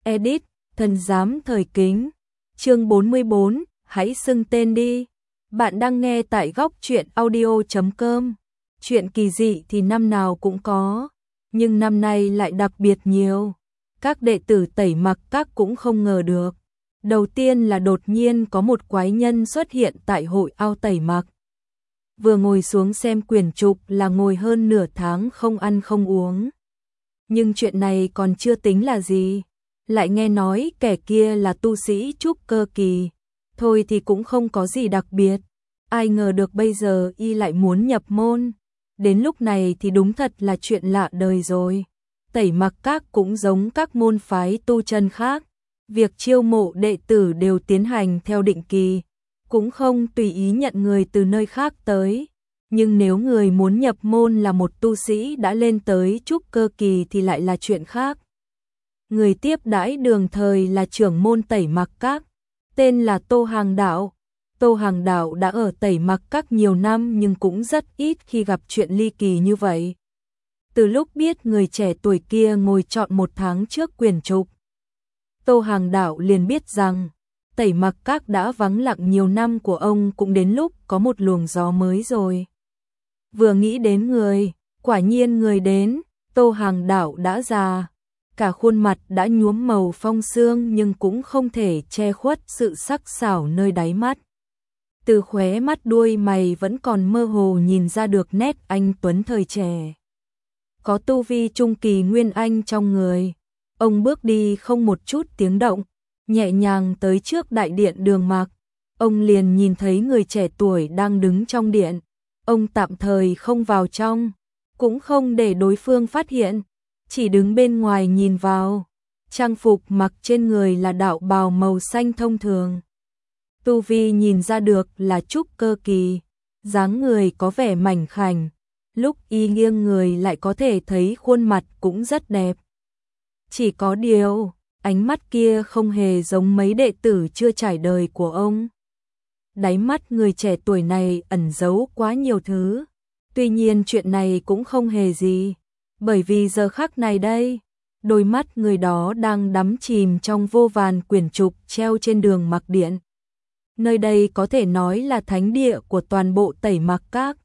Edit, thần giám thời kính. Chương 44, hãy xưng tên đi. Bạn đang nghe tại góc truyện audio.com. Chuyện kỳ dị thì năm nào cũng có, nhưng năm nay lại đặc biệt nhiều. Các đệ tử Tẩy Mặc Các cũng không ngờ được. Đầu tiên là đột nhiên có một quái nhân xuất hiện tại hội ao Tẩy Mặc. Vừa ngồi xuống xem quyển trục là ngồi hơn nửa tháng không ăn không uống. Nhưng chuyện này còn chưa tính là gì. Lại nghe nói kẻ kia là tu sĩ trúc cơ kỳ. Thôi thì cũng không có gì đặc biệt. Ai ngờ được bây giờ y lại muốn nhập môn. Đến lúc này thì đúng thật là chuyện lạ đời rồi. Tẩy Mặc Các cũng giống các môn phái tu chân khác. Việc chiêu mộ đệ tử đều tiến hành theo định kỳ. Cũng không tùy ý nhận người từ nơi khác tới. Nhưng nếu người muốn nhập môn là một tu sĩ đã lên tới trúc cơ kỳ thì lại là chuyện khác. Người tiếp đãi đường thời là trưởng môn Tẩy Mặc Các, tên là Tô Hàng Đạo. Tô Hàng Đạo đã ở Tẩy Mặc Các nhiều năm nhưng cũng rất ít khi gặp chuyện ly kỳ như vậy. Từ lúc biết người trẻ tuổi kia ngồi chọn một tháng trước quyển trục, Tô Hàng Đạo liền biết rằng Tẩy Mặc Các đã vắng lặng nhiều năm của ông cũng đến lúc có một luồng gió mới rồi. Vừa nghĩ đến người, quả nhiên người đến, Tô Hàng Đạo đã già. Cả khuôn mặt đã nhuốm màu phong sương nhưng cũng không thể che khuất sự sắc sảo nơi đáy mắt. Từ khóe mắt đuôi mày vẫn còn mơ hồ nhìn ra được nét anh tuấn thời trẻ. Có tu vi trung kỳ nguyên anh trong người. Ông bước đi không một chút tiếng động, nhẹ nhàng tới trước đại điện Đường Mạc. Ông liền nhìn thấy người trẻ tuổi đang đứng trong điện. Ông tạm thời không vào trong, cũng không để đối phương phát hiện. Chỉ đứng bên ngoài nhìn vào, trang phục mặc trên người là đạo bào màu xanh thông thường. Tu vi nhìn ra được là trúc cơ kỳ, dáng người có vẻ mảnh khảnh, lúc y nghiêng người lại có thể thấy khuôn mặt cũng rất đẹp. Chỉ có điều, ánh mắt kia không hề giống mấy đệ tử chưa trải đời của ông. Đáy mắt người trẻ tuổi này ẩn giấu quá nhiều thứ. Tuy nhiên chuyện này cũng không hề gì. Bởi vì giờ khắc này đây, đôi mắt người đó đang đắm chìm trong vô vàn quyển trục treo trên Đường Mặc Điện. Nơi đây có thể nói là thánh địa của toàn bộ Tẩy Mặc Các.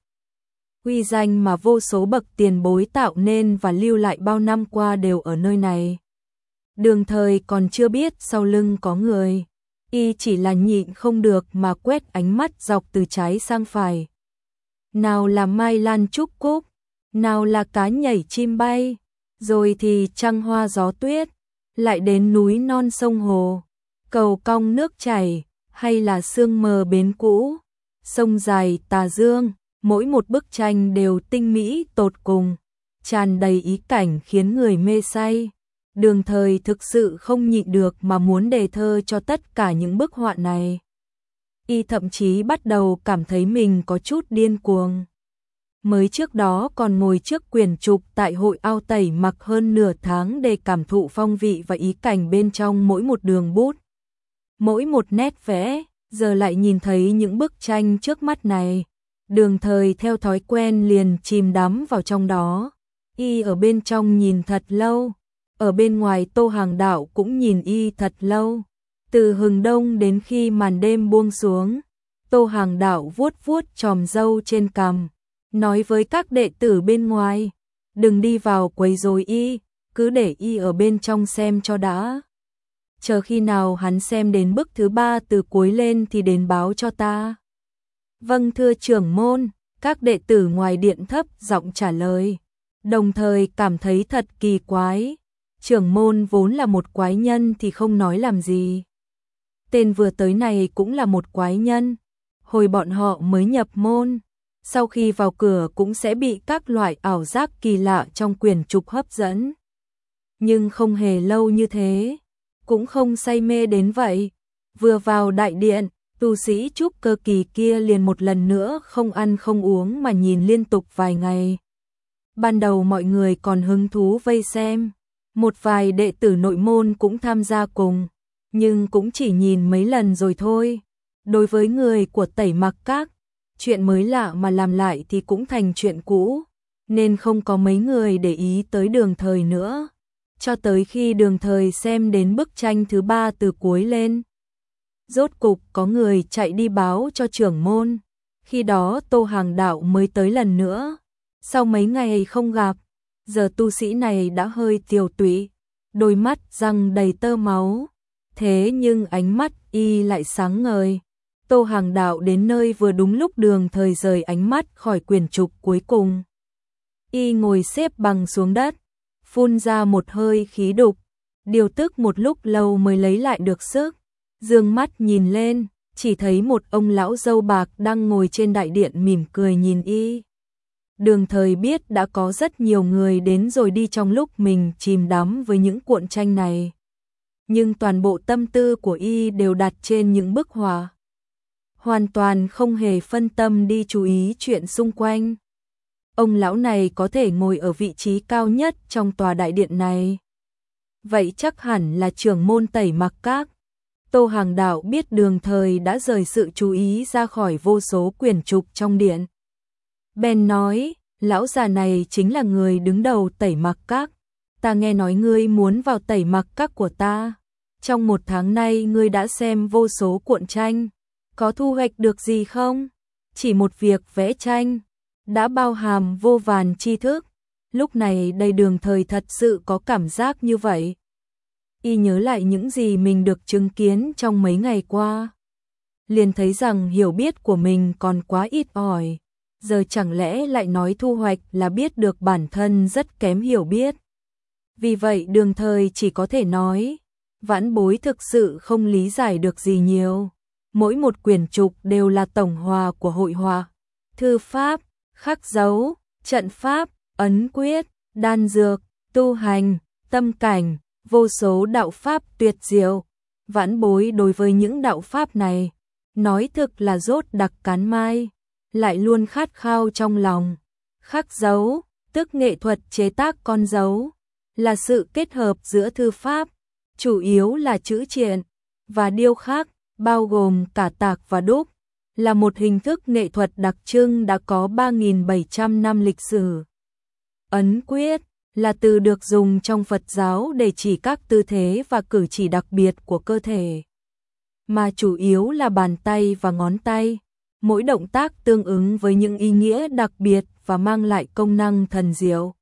Uy danh mà vô số bậc tiền bối tạo nên và lưu lại bao năm qua đều ở nơi này. Đường thời còn chưa biết sau lưng có người. Y chỉ là nhịn không được mà quét ánh mắt dọc từ trái sang phải. Nào là mai lan trúc cúc, nào là cá nhảy chim bay, rồi thì trăng hoa gió tuyết, lại đến núi non sông hồ, cầu cong nước chảy, hay là sương mờ bến cũ, sông dài tà dương, mỗi một bức tranh đều tinh mỹ tột cùng, tràn đầy ý cảnh khiến người mê say. Đường thời thực sự không nhịn được mà muốn đề thơ cho tất cả những bức họa này. Y thậm chí bắt đầu cảm thấy mình có chút điên cuồng. Mới trước đó còn ngồi trước quyển trục tại hội ao Tẩy Mặc hơn nửa tháng để cảm thụ phong vị và ý cảnh bên trong mỗi một đường bút, mỗi một nét vẽ, giờ lại nhìn thấy những bức tranh trước mắt này. Đường thời theo thói quen liền chìm đắm vào trong đó. Y ở bên trong nhìn thật lâu, ở bên ngoài Tô Hàng Đạo cũng nhìn y thật lâu. Từ hừng đông đến khi màn đêm buông xuống, Tô Hàng Đạo vuốt vuốt chòm râu trên cằm, nói với các đệ tử bên ngoài, đừng đi vào quấy rối y, cứ để y ở bên trong xem cho đã. Chờ khi nào hắn xem đến bức thứ 3 từ cuối lên thì đến báo cho ta. Vâng thưa trưởng môn, các đệ tử ngoài điện thấp giọng trả lời, đồng thời cảm thấy thật kỳ quái. Trưởng môn vốn là một quái nhân thì không nói làm gì. Tên vừa tới này cũng là một quái nhân. Hồi bọn họ mới nhập môn, sau khi vào cửa cũng sẽ bị các loại ảo giác kỳ lạ trong quyển trục hấp dẫn. Nhưng không hề lâu như thế, cũng không say mê đến vậy. Vừa vào đại điện, tu sĩ trúc cơ kỳ kia liền một lần nữa không ăn không uống mà nhìn liên tục vài ngày. Ban đầu mọi người còn hứng thú vây xem, một vài đệ tử nội môn cũng tham gia cùng, nhưng cũng chỉ nhìn mấy lần rồi thôi. Đối với người của Tẩy Mặc Các, chuyện mới lạ mà làm lại thì cũng thành chuyện cũ, nên không có mấy người để ý tới đường thời nữa. cho tới khi Đường Thời xem đến bức tranh thứ 3 từ cuối lên. Rốt cục có người chạy đi báo cho trưởng môn, khi đó Tô Hàng Đạo mới tới lần nữa. Sau mấy ngày không gặp, giờ tu sĩ này đã hơi tiều tụy, đôi mắt răng đầy tơ máu, thế nhưng ánh mắt y lại sáng ngời. Tô Hàng Đạo đến nơi vừa đúng lúc Đường Thời rời ánh mắt khỏi quyển trục cuối cùng. Y ngồi xếp bằng xuống đất, phun ra một hơi khí đục, điều tức một lúc lâu mới lấy lại được sức. Dương mắt nhìn lên, chỉ thấy một ông lão râu bạc đang ngồi trên đại điện mỉm cười nhìn y. Đường Thời biết đã có rất nhiều người đến rồi đi trong lúc mình chìm đắm với những cuộn tranh này. Nhưng toàn bộ tâm tư của y đều đặt trên những bức họa. Hoàn toàn không hề phân tâm đi chú ý chuyện xung quanh. Ông lão này có thể ngồi ở vị trí cao nhất trong tòa đại điện này. Vậy chắc hẳn là trưởng môn Tẩy Mặc Các. Tô Hàng Đạo biết Đường Thời đã rời sự chú ý ra khỏi vô số quyển trục trong điện. Ben nói, lão già này chính là người đứng đầu Tẩy Mặc Các. Ta nghe nói ngươi muốn vào Tẩy Mặc Các của ta. Trong 1 tháng nay ngươi đã xem vô số cuộn tranh. Có thu hoạch được gì không? Chỉ một việc vẽ tranh đã bao hàm vô vàn tri thức. Lúc này đây Đường Thời thật sự có cảm giác như vậy. Y nhớ lại những gì mình được chứng kiến trong mấy ngày qua. Liền thấy rằng hiểu biết của mình còn quá ít ỏi. Giờ chẳng lẽ lại nói thu hoạch là biết được bản thân rất kém hiểu biết. Vì vậy Đường Thời chỉ có thể nói, vãn bối thực sự không lý giải được gì nhiều. Mỗi một quyển trục đều là tổng hòa của hội họa, thư pháp, khắc dấu, trận pháp, ấn quyết, đan dược, tu hành, tâm cảnh, vô số đạo pháp tuyệt diệu. Vãn bối đối với những đạo pháp này, nói thực là rốt đặc cán mai, lại luôn khát khao trong lòng. Khắc dấu, tức nghệ thuật chế tác con dấu, là sự kết hợp giữa thư pháp, chủ yếu là chữ triện, và điêu khắc, bao gồm cả tạc và đúc, là một hình thức nghệ thuật đặc trưng đã có 3.700 năm lịch sử. Ấn quyết là từ được dùng trong Phật giáo để chỉ các tư thế và cử chỉ đặc biệt của cơ thể, mà chủ yếu là bàn tay và ngón tay. Mỗi động tác tương ứng với những ý nghĩa đặc biệt và mang lại công năng thần diệu.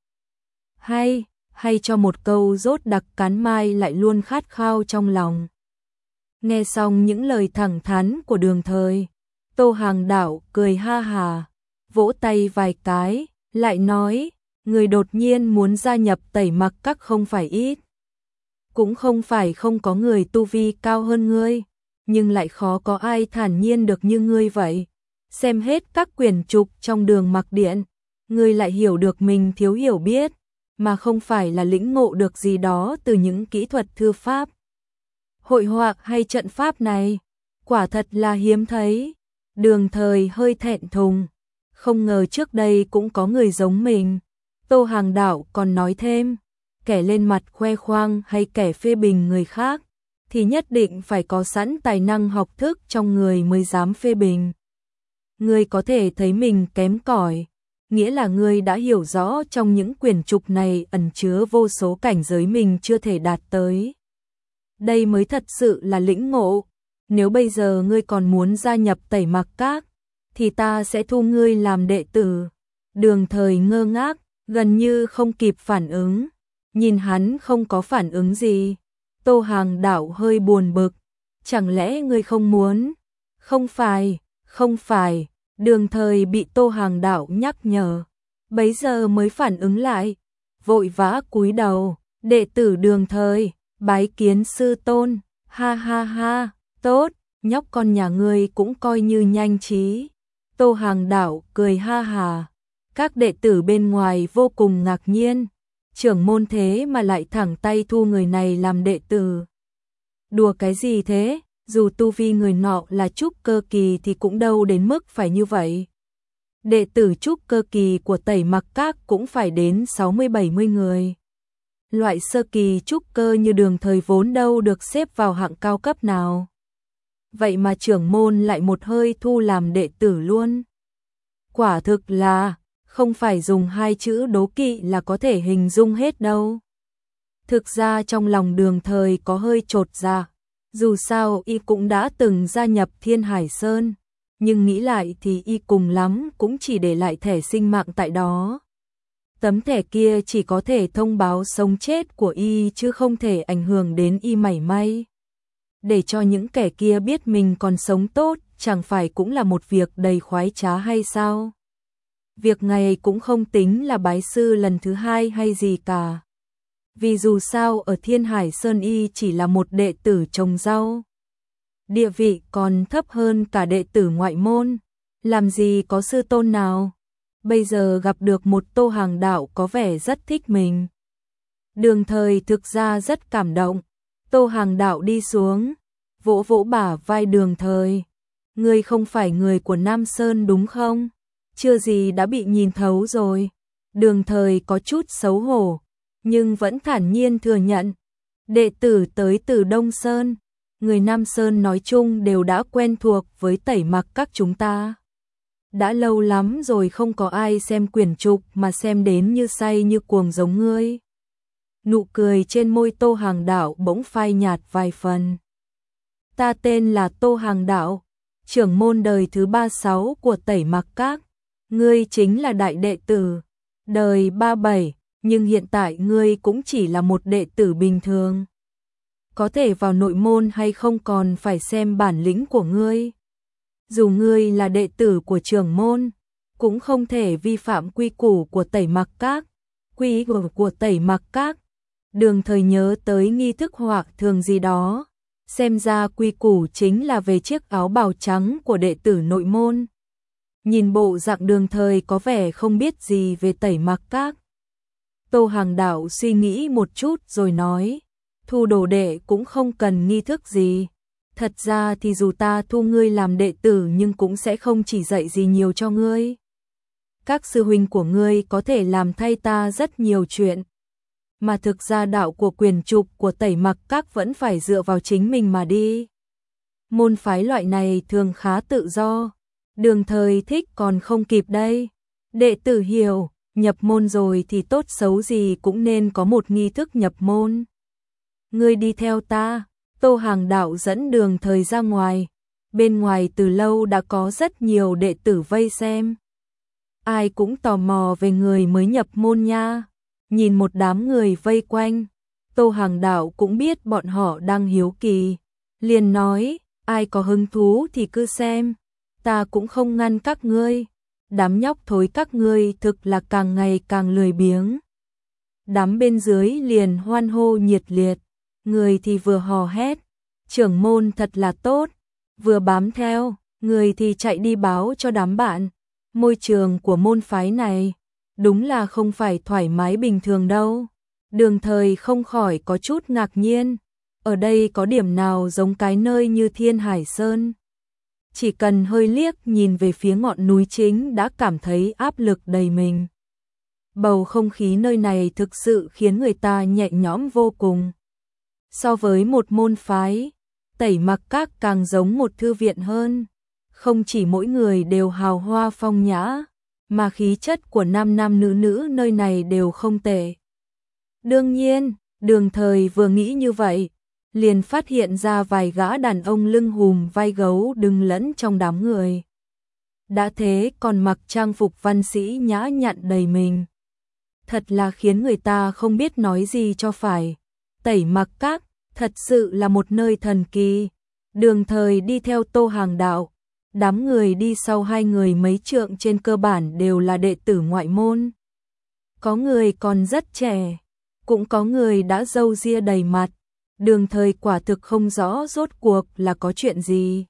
Hay cho một câu rốt đặc cán mai lại luôn khát khao trong lòng. Nghe xong những lời thẳng thắn của Đường Thời, Tô Hàng Đạo cười ha hà, vỗ tay vài cái, lại nói, người đột nhiên muốn gia nhập Tẩy Mặc Các không phải ít. Cũng không phải không có người tu vi cao hơn ngươi, nhưng lại khó có ai thản nhiên được như ngươi vậy. Xem hết các quyển trục trong Đường Mặc Điện, ngươi lại hiểu được mình thiếu hiểu biết, mà không phải là lĩnh ngộ được gì đó từ những kỹ thuật thư pháp, hội họa hay trận pháp này. Quả thật là hiếm thấy. Đường Thời hơi thẹn thùng, không ngờ trước đây cũng có người giống mình. Tô Hàng Đạo còn nói thêm, kẻ lên mặt khoe khoang hay kẻ phê bình người khác, thì nhất định phải có sẵn tài năng học thức trong người mới dám phê bình. Ngươi có thể thấy mình kém cỏi, nghĩa là ngươi đã hiểu rõ trong những quyển trục này ẩn chứa vô số cảnh giới mình chưa thể đạt tới. Đây mới thật sự là lĩnh ngộ. Nếu bây giờ ngươi còn muốn gia nhập Tẩy Mặc Các, thì ta sẽ thu ngươi làm đệ tử. Đường Thời ngơ ngác, gần như không kịp phản ứng. Nhìn hắn không có phản ứng gì, Tô Hàng Đạo hơi buồn bực. Chẳng lẽ ngươi không muốn? Không phải. Đường Thời bị Tô Hàng Đạo nhắc nhở, bấy giờ mới phản ứng lại, vội vã cúi đầu, đệ tử Đường Thời, bái kiến sư tôn. Ha ha ha, tốt, nhóc con nhà ngươi cũng coi như nhanh trí. Tô Hàng Đạo cười ha hà. Các đệ tử bên ngoài vô cùng ngạc nhiên, trưởng môn thế mà lại thẳng tay thu người này làm đệ tử. Đùa cái gì thế? Dù tu vi người nọ là trúc cơ kỳ thì cũng đâu đến mức phải như vậy. Đệ tử trúc cơ kỳ của Tẩy Mặc Các cũng phải đến 60-70 người. Loại sơ kỳ trúc cơ như Đường Thời vốn đâu được xếp vào hạng cao cấp nào. Vậy mà trưởng môn lại một hơi thu làm đệ tử luôn. Quả thực là, không phải dùng 2 chữ đố kỵ là có thể hình dung hết đâu. Thực ra trong lòng Đường Thời có hơi chột dạ, dù sao y cũng đã từng gia nhập Thiên Hải Sơn, nhưng nghĩ lại thì y cùng lắm cũng chỉ để lại thẻ sinh mạng tại đó. Tấm thẻ kia chỉ có thể thông báo sống chết của y chứ không thể ảnh hưởng đến y mảy may. Để cho những kẻ kia biết mình còn sống tốt, chẳng phải cũng là một việc đầy khoái trá hay sao? Việc này cũng không tính là bái sư lần thứ hai hay gì cả. Vì dù sao ở Thiên Hải Sơn y chỉ là một đệ tử trồng rau. Địa vị còn thấp hơn cả đệ tử ngoại môn. Làm gì có sư tôn nào. Bây giờ gặp được một Tô Hàng Đạo có vẻ rất thích mình. Đường Thời thực ra rất cảm động. Tô Hàng Đạo đi xuống, vỗ vỗ bả vai Đường Thời. Ngươi không phải người của Nam Sơn đúng không? Chưa gì đã bị nhìn thấu rồi. Đường Thời có chút xấu hổ, nhưng vẫn thản nhiên thừa nhận. Đệ tử tới từ Đông Sơn, người Nam Sơn nói chung đều đã quen thuộc với Tẩy Mặc Các chúng ta. Đã lâu lắm rồi không có ai xem quyển trục mà xem đến như say như cuồng giống ngươi. Nụ cười trên môi Tô Hàng Đạo bỗng phai nhạt vài phần. Ta tên là Tô Hàng Đạo, trưởng môn đời thứ 36 của Tẩy Mặc Các. Ngươi chính là đại đệ tử, đời 37, nhưng hiện tại ngươi cũng chỉ là một đệ tử bình thường. Có thể vào nội môn hay không còn phải xem bản lĩnh của ngươi. Dù ngươi là đệ tử của trưởng môn, cũng không thể vi phạm quy củ của Tẩy Mặc Các. Quy củ của Tẩy Mặc Các. Đường Thời nhớ tới nghi thức hoặc thường gì đó. Xem ra quy củ chính là về chiếc áo bào trắng của đệ tử nội môn. Nhìn bộ dạng Đường Thời có vẻ không biết gì về Tẩy Mặc Các. Tô Hàng Đạo suy nghĩ một chút rồi nói, thu đồ đệ cũng không cần nghi thức gì. Thật ra thì dù ta thu ngươi làm đệ tử nhưng cũng sẽ không chỉ dạy gì nhiều cho ngươi. Các sư huynh của ngươi có thể làm thay ta rất nhiều chuyện. Mà thực ra đạo của quyền trục của Tẩy Mặc Các vẫn phải dựa vào chính mình mà đi. Môn phái loại này thường khá tự do. Đường Thời thích còn không kịp đây. Đệ tử hiểu, nhập môn rồi thì tốt xấu gì cũng nên có một nghi thức nhập môn. Ngươi đi theo ta. Tô Hàng Đạo dẫn Đường Thời ra ngoài. Bên ngoài từ lâu đã có rất nhiều đệ tử vây xem. Ai cũng tò mò về người mới nhập môn nha. Nhìn một đám người vây quanh, Tô Hàng Đạo cũng biết bọn họ đang hiếu kỳ. Liền nói, ai có hứng thú thì cứ xem. Ta cũng không ngăn các ngươi. Đám nhóc thối các ngươi thực là càng ngày càng lười biếng. Đám bên dưới liền hoan hô nhiệt liệt. Người thì vừa hò hét, trưởng môn thật là tốt, vừa bám theo, người thì chạy đi báo cho đám bạn. Môi trường của môn phái này, đúng là không phải thoải mái bình thường đâu. Đường Thời không khỏi có chút ngạc nhiên, ở đây có điểm nào giống cái nơi như Thiên Hải Sơn. Chỉ cần hơi liếc nhìn về phía ngọn núi chính đã cảm thấy áp lực đầy mình. Bầu không khí nơi này thực sự khiến người ta nhẹ nhõm vô cùng. So với một môn phái, Tẩy Mặc Các càng giống một thư viện hơn. Không chỉ mỗi người đều hào hoa phong nhã, mà khí chất của nam nam nữ nữ nơi này đều không tệ. Đương nhiên, Đường Thời vừa nghĩ như vậy, liền phát hiện ra vài gã đàn ông lưng hùm vai gấu đứng lẫn trong đám người. Đã thế còn mặc trang phục văn sĩ nhã nhặn đầy mình. Thật là khiến người ta không biết nói gì cho phải. Tẩy Mặc Các thật sự là một nơi thần kỳ. Đường Thời đi theo Tô Hàng Đạo. Đám người đi sau hai người mấy trượng trên cơ bản đều là đệ tử ngoại môn. Có người còn rất trẻ, cũng có người đã râu ria đầy mặt. Đường Thời quả thực không rõ rốt cuộc là có chuyện gì.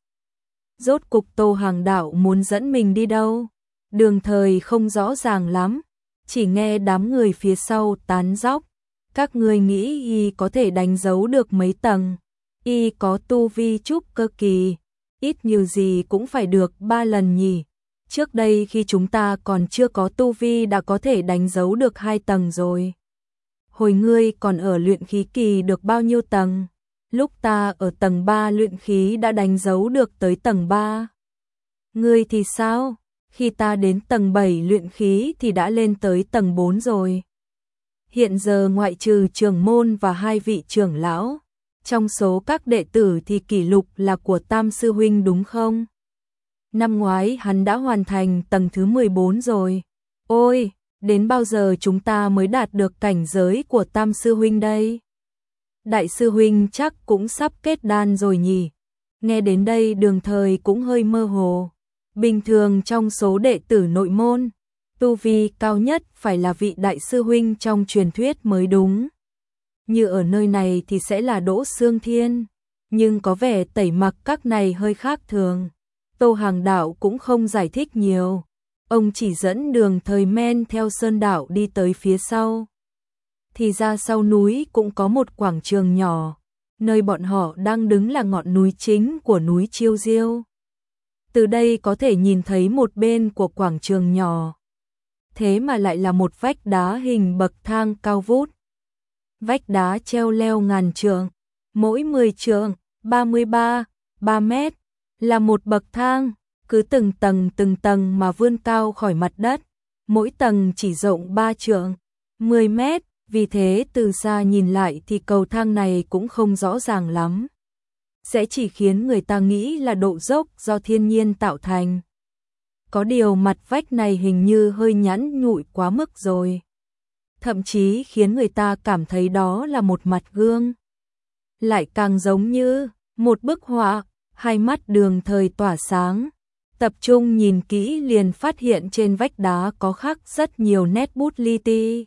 Rốt cục Tô Hàng Đạo muốn dẫn mình đi đâu? Đường Thời không rõ ràng lắm, chỉ nghe đám người phía sau tán dóc. Các ngươi nghĩ y có thể đánh dấu được mấy tầng? Y có tu vi trúc cơ kỳ, ít nhiều gì cũng phải được 3 lần nhỉ. Trước đây khi chúng ta còn chưa có tu vi đã có thể đánh dấu được 2 tầng rồi. Hồi ngươi còn ở luyện khí kỳ được bao nhiêu tầng? Lúc ta ở tầng 3 luyện khí đã đánh dấu được tới tầng 3. Ngươi thì sao? Khi ta đến tầng 7 luyện khí thì đã lên tới tầng 4 rồi. Hiện giờ ngoại trừ trưởng môn và 2 vị trưởng lão, trong số các đệ tử thì kỷ lục là của Tam sư huynh đúng không? Năm ngoái hắn đã hoàn thành tầng thứ 14 rồi. Ôi, đến bao giờ chúng ta mới đạt được cảnh giới của Tam sư huynh đây? Đại sư huynh chắc cũng sắp kết đan rồi nhỉ? Nghe đến đây Đường Thời cũng hơi mơ hồ. Bình thường trong số đệ tử nội môn, tu vi cao nhất phải là vị đại sư huynh trong truyền thuyết mới đúng. Như ở nơi này thì sẽ là Đỗ Xương Thiên, nhưng có vẻ Tẩy Mặc Các này hơi khác thường. Tô Hàng Đạo cũng không giải thích nhiều, ông chỉ dẫn Đường Thời men theo sơn đạo đi tới phía sau. Thì ra sau núi cũng có một quảng trường nhỏ, nơi bọn họ đang đứng là ngọn núi chính của núi Chiêu Diêu. Từ đây có thể nhìn thấy một bên của quảng trường nhỏ, thế mà lại là một vách đá hình bậc thang cao vút. Vách đá treo leo ngàn trượng, mỗi 10 trượng, 3 mét, là một bậc thang, cứ từng tầng mà vươn cao khỏi mặt đất, mỗi tầng chỉ rộng 3 trượng, 10 mét, vì thế từ xa nhìn lại thì cầu thang này cũng không rõ ràng lắm. Sẽ chỉ khiến người ta nghĩ là độ dốc do thiên nhiên tạo thành. Có điều mặt vách này hình như hơi nhẵn nhụi quá mức rồi. Thậm chí khiến người ta cảm thấy đó là một mặt gương. Lại càng giống như một bức họa, hai mắt Đường Thời tỏa sáng. Tập trung nhìn kỹ liền phát hiện trên vách đá có khắc rất nhiều nét bút li ti.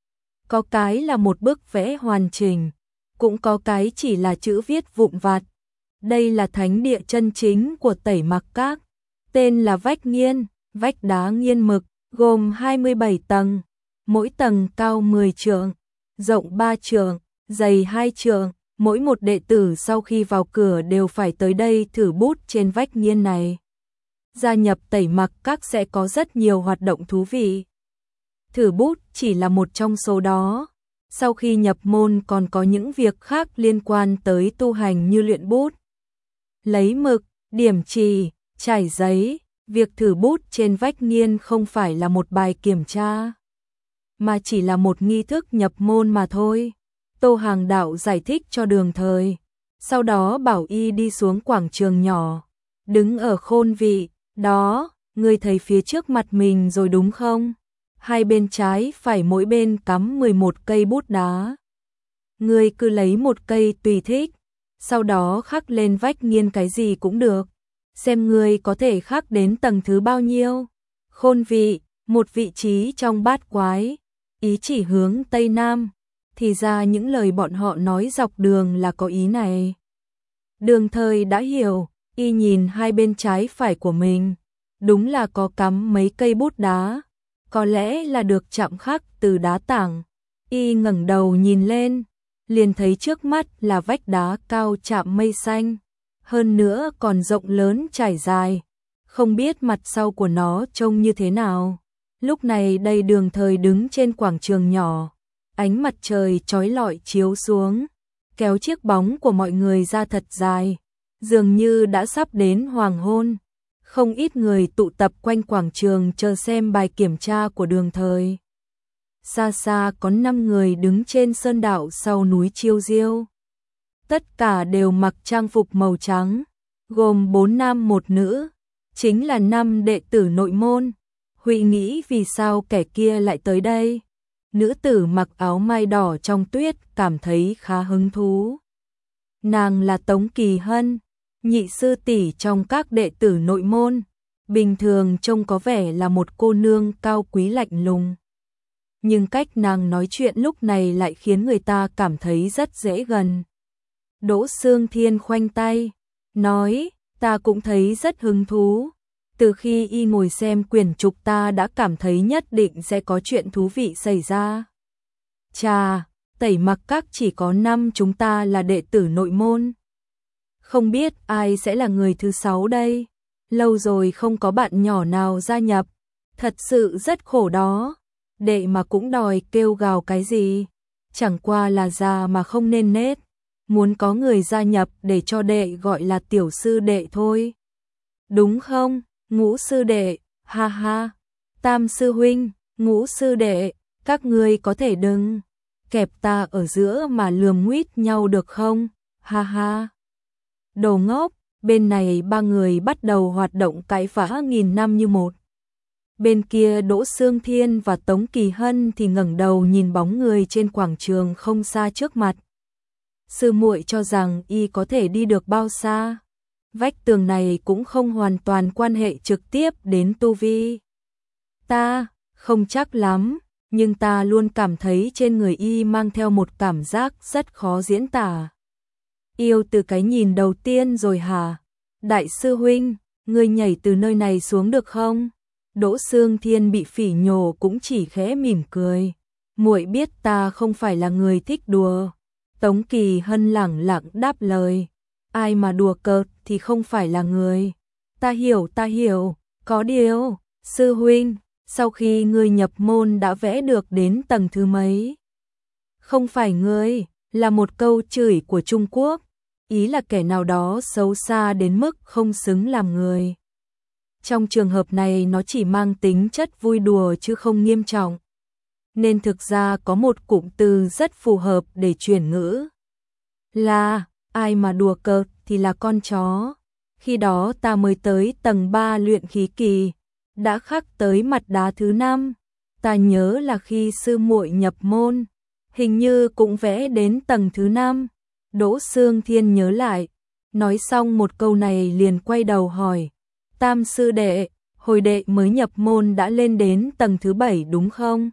Có cái là một bức vẽ hoàn chỉnh, cũng có cái chỉ là chữ viết vụn vặt. Đây là thánh địa chân chính của Tẩy Mặc Các, tên là Vách Nghiên, vách đá nghiên mực, gồm 27 tầng, mỗi tầng cao 10 trượng, rộng 3 trượng, dày 2 trượng, mỗi một đệ tử sau khi vào cửa đều phải tới đây thử bút trên vách nghiên này. Gia nhập Tẩy Mặc Các sẽ có rất nhiều hoạt động thú vị. Thử bút chỉ là một trong số đó. Sau khi nhập môn còn có những việc khác liên quan tới tu hành như luyện bút, lấy mực, điểm chì, trải giấy. Việc thử bút trên vách nghiên không phải là một bài kiểm tra, mà chỉ là một nghi thức nhập môn mà thôi. Tô Hàng Đạo giải thích cho Đường Thời, sau đó bảo y đi xuống quảng trường nhỏ, đứng ở khôn vị, đó, ngươi thấy phía trước mặt mình rồi đúng không? Hai bên trái phải mỗi bên cắm 11 cây bút đá. Ngươi cứ lấy một cây tùy thích, sau đó khắc lên vách nghiên cái gì cũng được, xem ngươi có thể khắc đến tầng thứ bao nhiêu. Khôn vị, một vị trí trong bát quái, ý chỉ hướng Tây Nam, thì ra những lời bọn họ nói dọc đường là có ý này. Đường Thời đã hiểu, y nhìn hai bên trái phải của mình, đúng là có cắm mấy cây bút đá, có lẽ là được chạm khắc từ đá tảng. Y ngẩng đầu nhìn lên, liền thấy trước mắt là vách đá cao chạm mây xanh, hơn nữa còn rộng lớn trải dài, không biết mặt sau của nó trông như thế nào. Lúc này đây Đường Thời đứng trên quảng trường nhỏ, ánh mặt trời chói lọi chiếu xuống, kéo chiếc bóng của mọi người ra thật dài, dường như đã sắp đến hoàng hôn. Không ít người tụ tập quanh quảng trường chờ xem bài kiểm tra của Đường Thời. Xa xa có 5 người đứng trên sơn đạo sau núi Chiêu Diêu. Tất cả đều mặc trang phục màu trắng, gồm 4 nam 1 nữ, chính là 5 đệ tử nội môn. Huy nghĩ vì sao kẻ kia lại tới đây. Nữ tử mặc áo mai đỏ trong tuyết cảm thấy khá hứng thú. Nàng là Tống Kỳ Hân, nhị sư tỷ trong các đệ tử nội môn, bình thường trông có vẻ là một cô nương cao quý lạnh lùng. Nhưng cách nàng nói chuyện lúc này lại khiến người ta cảm thấy rất dễ gần. Đỗ Xương Thiên khoanh tay, nói, ta cũng thấy rất hứng thú. Từ khi y ngồi xem quyển trục ta đã cảm thấy nhất định sẽ có chuyện thú vị xảy ra. Chà, Tẩy Mặc Các chỉ có 5 chúng ta là đệ tử nội môn. Không biết ai sẽ là người thứ 6 đây. Lâu rồi không có bạn nhỏ nào gia nhập. Thật sự rất khổ đó. Đệ mà cũng đòi kêu gào cái gì. Chẳng qua là già mà không nên nết. Muốn có người gia nhập để cho đệ gọi là tiểu sư đệ thôi. Đúng không? Ngũ sư đệ, ha ha. Tam sư huynh, ngũ sư đệ, các ngươi có thể đừng. kẹp ta ở giữa mà lườm nguýt nhau được không? Ha ha. Đồ ngốc, bên này ba người bắt đầu hoạt động cãi vã nghìn năm như một. Bên kia Đỗ Xương Thiên và Tống Kỳ Hân thì ngẩng đầu nhìn bóng người trên quảng trường không xa trước mặt. Sư muội cho rằng y có thể đi được bao xa? Vách tường này cũng không hoàn toàn quan hệ trực tiếp đến tu vi. Ta, không chắc lắm, nhưng ta luôn cảm thấy trên người y mang theo một cảm giác rất khó diễn tả. Yêu từ cái nhìn đầu tiên rồi hả? Đại sư huynh, ngươi nhảy từ nơi này xuống được không? Đỗ Xương Thiên bị phỉ nhổ cũng chỉ khẽ mỉm cười. Muội biết ta không phải là người thích đùa. Tống Kỳ Hân lẳng lặng đáp lời. Ai mà đùa cợt thì không phải là người. Ta hiểu, có điều, sư huynh, sau khi ngươi nhập môn đã vẽ được đến tầng thứ mấy? Không phải ngươi, là một câu chửi của Trung Quốc, ý là kẻ nào đó xấu xa đến mức không xứng làm người. Trong trường hợp này nó chỉ mang tính chất vui đùa chứ không nghiêm trọng. Nên thực ra có một cụm từ rất phù hợp để chuyển ngữ. Là, ai mà đùa cợt thì là con chó. Khi đó ta mới tới tầng 3 luyện khí kỳ, đã khắc tới mặt đá thứ 5. Ta nhớ là khi sư muội nhập môn, hình như cũng vẽ đến tầng thứ 5. Đỗ Xương Thiên nhớ lại, nói xong một câu này liền quay đầu hỏi. Tam sư đệ, hồi đệ mới nhập môn đã lên đến tầng thứ 7 đúng không?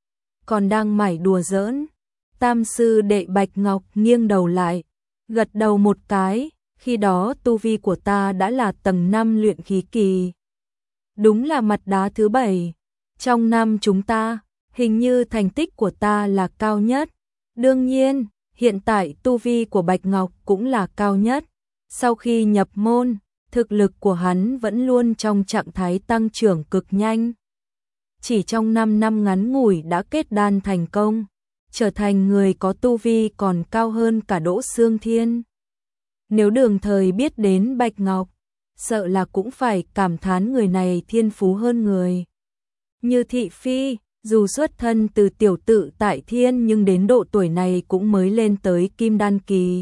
Còn đang mải đùa giỡn. Tam sư đệ Bạch Ngọc nghiêng đầu lại, gật đầu một cái, khi đó tu vi của ta đã là tầng 5 luyện khí kỳ. Đúng là mặt đá thứ 7. Trong năm chúng ta, hình như thành tích của ta là cao nhất. Đương nhiên, hiện tại tu vi của Bạch Ngọc cũng là cao nhất. Sau khi nhập môn, thực lực của hắn vẫn luôn trong trạng thái tăng trưởng cực nhanh. Chỉ trong 5 năm ngắn ngủi đã kết đan thành công, trở thành người có tu vi còn cao hơn cả Đỗ Xương Thiên. Nếu Đường Thời biết đến Bạch Ngọc, sợ là cũng phải cảm thán người này thiên phú hơn người. Như thị phi, dù xuất thân từ tiểu tự tại thiên nhưng đến độ tuổi này cũng mới lên tới kim đan kỳ.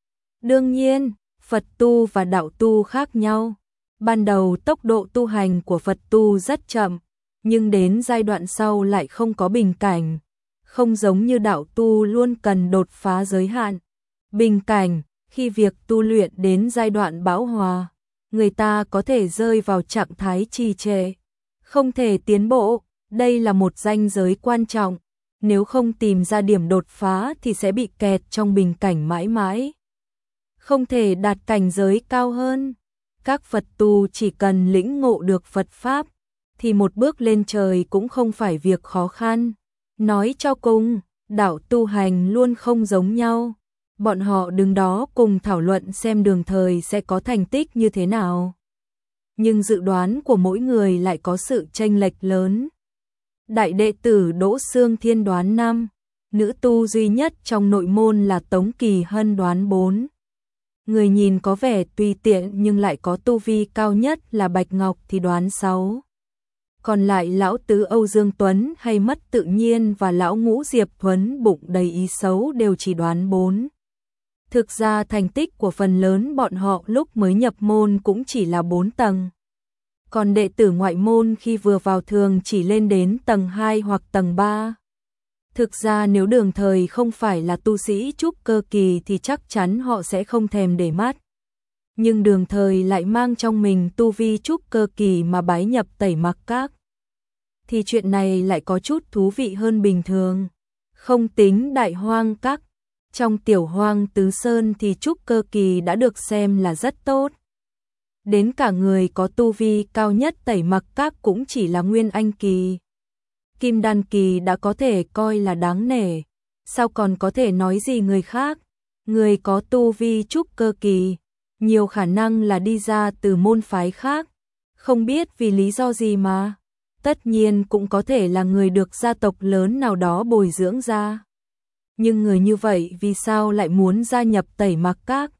Đương nhiên, Phật tu và đạo tu khác nhau. Ban đầu tốc độ tu hành của Phật tu rất chậm, nhưng đến giai đoạn sau lại không có bình cảnh. Không giống như đạo tu luôn cần đột phá giới hạn. Bình cảnh, khi việc tu luyện đến giai đoạn bão hòa, người ta có thể rơi vào trạng thái trì trệ, không thể tiến bộ. Đây là một ranh giới quan trọng. Nếu không tìm ra điểm đột phá thì sẽ bị kẹt trong bình cảnh mãi mãi, không thể đạt cảnh giới cao hơn. Các Phật tu chỉ cần lĩnh ngộ được Phật Pháp, thì một bước lên trời cũng không phải việc khó khăn. Nói cho cùng, đạo tu hành luôn không giống nhau. Bọn họ đứng đó cùng thảo luận xem Đường Thời sẽ có thành tích như thế nào. Nhưng dự đoán của mỗi người lại có sự chênh lệch lớn. Đại đệ tử Đỗ Xương Thiên đoán 5, nữ tu duy nhất trong nội môn là Tống Kỳ Hân đoán 4. Người nhìn có vẻ tùy tiện nhưng lại có tu vi cao nhất là Bạch Ngọc thì đoán 6. Còn lại lão tứ Âu Dương Tuấn hay mất tự nhiên và lão ngũ Diệp Thuấn bụng đầy ý xấu đều chỉ đoán 4. Thực ra thành tích của phần lớn bọn họ lúc mới nhập môn cũng chỉ là 4 tầng. Còn đệ tử ngoại môn khi vừa vào thường chỉ lên đến tầng 2 hoặc tầng 3. Thực ra nếu Đường Thời không phải là tu sĩ trúc cơ kỳ thì chắc chắn họ sẽ không thèm để mắt. Nhưng Đường Thời lại mang trong mình tu vi trúc cơ kỳ mà bái nhập Tẩy Mặc Các. Thì chuyện này lại có chút thú vị hơn bình thường. Không tính Đại Hoang Các, trong Tiểu Hoang Tứ Sơn thì trúc cơ kỳ đã được xem là rất tốt. Đến cả người có tu vi cao nhất Tẩy Mặc Các cũng chỉ là Nguyên Anh kỳ. Kim đan kỳ đã có thể coi là đáng nể, sao còn có thể nói gì người khác? Người có tu vi trúc cơ kỳ, nhiều khả năng là đi ra từ môn phái khác, không biết vì lý do gì mà. Tất nhiên cũng có thể là người được gia tộc lớn nào đó bồi dưỡng ra. Nhưng người như vậy vì sao lại muốn gia nhập Tẩy Mặc Các?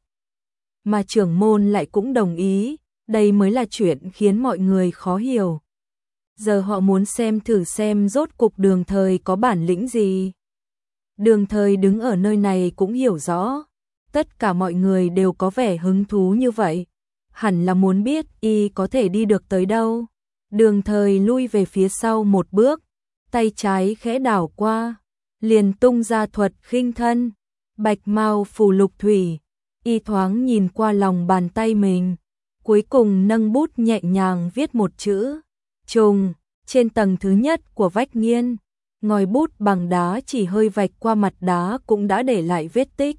Mà trưởng môn lại cũng đồng ý, đây mới là chuyện khiến mọi người khó hiểu. Giờ họ muốn xem thử xem rốt cục Đường Thời có bản lĩnh gì. Đường Thời đứng ở nơi này cũng hiểu rõ, tất cả mọi người đều có vẻ hứng thú như vậy, hẳn là muốn biết y có thể đi được tới đâu. Đường Thời lui về phía sau một bước, tay trái khẽ đảo qua, liền tung ra thuật khinh thân, bạch mao phù lục thủy, y thoáng nhìn qua lòng bàn tay mình, cuối cùng nâng bút nhẹ nhàng viết một chữ, trùng, trên tầng thứ nhất của vách nghiên. Ngòi bút bằng đá chỉ hơi vạch qua mặt đá cũng đã để lại vết tích.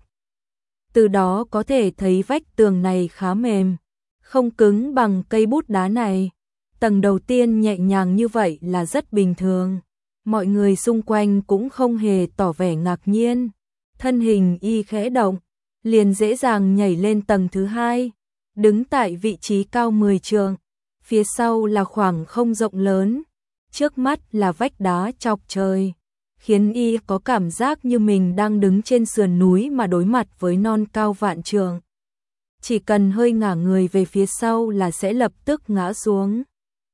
Từ đó có thể thấy vách tường này khá mềm, không cứng bằng cây bút đá này. Tầng đầu tiên nhẹ nhàng như vậy là rất bình thường. Mọi người xung quanh cũng không hề tỏ vẻ ngạc nhiên. Thân hình y khẽ động, liền dễ dàng nhảy lên tầng thứ hai, đứng tại vị trí cao 10 trượng. Phía sau là khoảng không rộng lớn, trước mắt là vách đá chọc trời, khiến y có cảm giác như mình đang đứng trên sườn núi mà đối mặt với non cao vạn trượng. Chỉ cần hơi ngả người về phía sau là sẽ lập tức ngã xuống.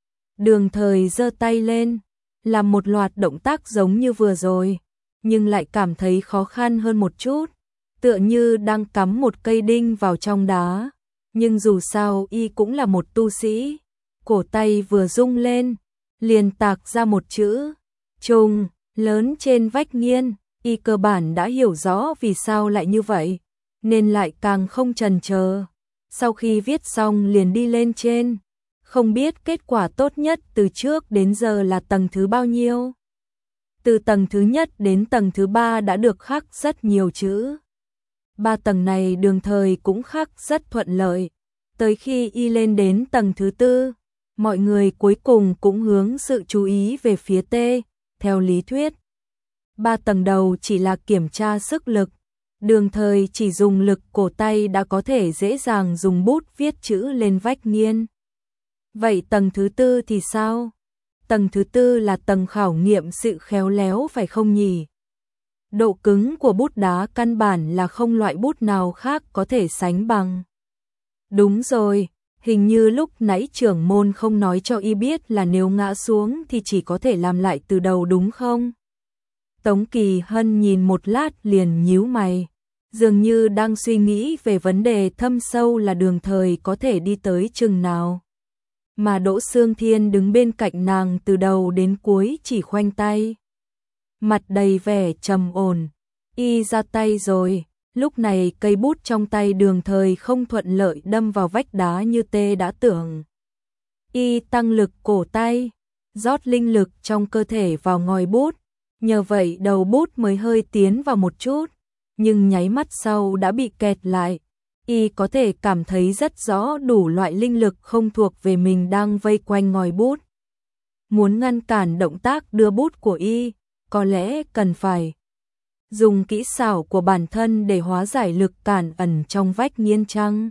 Đường Thời giơ tay lên, làm một loạt động tác giống như vừa rồi, nhưng lại cảm thấy khó khăn hơn một chút, tựa như đang cắm một cây đinh vào trong đá. Nhưng dù sao y cũng là một tu sĩ, cổ tay vừa rung lên, liền tạc ra một chữ trùng lớn trên vách nghiên. Y cơ bản đã hiểu rõ vì sao lại như vậy, nên lại càng không chần chờ. Sau khi viết xong liền đi lên trên, không biết kết quả tốt nhất từ trước đến giờ là tầng thứ bao nhiêu. Từ tầng thứ nhất đến tầng thứ ba đã được khắc rất nhiều chữ. 3 tầng này Đường Thời cũng khắc rất thuận lợi. Tới khi y lên đến tầng thứ tư, mọi người cuối cùng cũng hướng sự chú ý về phía T. Theo lý thuyết, 3 tầng đầu chỉ là kiểm tra sức lực. Đường Thời chỉ dùng lực cổ tay đã có thể dễ dàng dùng bút viết chữ lên vách nghiên. Vậy tầng thứ tư thì sao? Tầng thứ tư là tầng khảo nghiệm sự khéo léo phải không nhỉ? Độ cứng của bút đá căn bản là không loại bút nào khác có thể sánh bằng. Đúng rồi, hình như lúc nãy trưởng môn không nói cho y biết là nếu ngã xuống thì chỉ có thể làm lại từ đầu đúng không? Tống Kỳ Hân nhìn một lát liền nhíu mày, dường như đang suy nghĩ về vấn đề thâm sâu là Đường Thời có thể đi tới chừng nào. Mà Đỗ Xương Thiên đứng bên cạnh nàng từ đầu đến cuối chỉ khoanh tay, mặt đầy vẻ trầm ổn. Y ra tay rồi. Lúc này cây bút trong tay Đường Thời không thuận lợi đâm vào vách đá như Tê đã tưởng. Y tăng lực cổ tay, rót linh lực trong cơ thể vào ngòi bút, nhờ vậy đầu bút mới hơi tiến vào một chút, nhưng nháy mắt sau đã bị kẹt lại. Y có thể cảm thấy rất rõ đủ loại linh lực không thuộc về mình đang vây quanh ngòi bút. Muốn ngăn cản động tác đưa bút của y, có lẽ cần phải dùng kỹ xảo của bản thân để hóa giải lực cản ẩn trong vách nghiên chăng.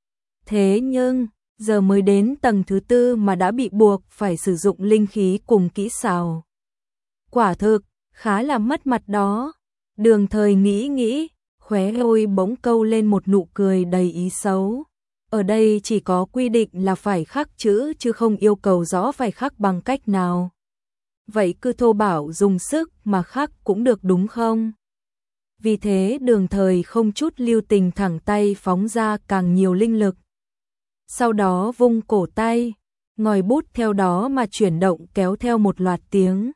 Thế nhưng, giờ mới đến tầng thứ tư mà đã bị buộc phải sử dụng linh khí cùng kỹ xảo. Quả thực, khá là mất mặt đó. Đường Thời nghĩ, khóe môi bỗng câu lên một nụ cười đầy ý xấu. Ở đây chỉ có quy định là phải khắc chữ chứ không yêu cầu rõ phải khắc bằng cách nào. Vậy cứ thô bảo dùng sức mà khắc cũng được đúng không? Vì thế Đường Thời không chút lưu tình thẳng tay phóng ra càng nhiều linh lực. Sau đó vung cổ tay, ngòi bút theo đó mà chuyển động kéo theo một loạt tiếng.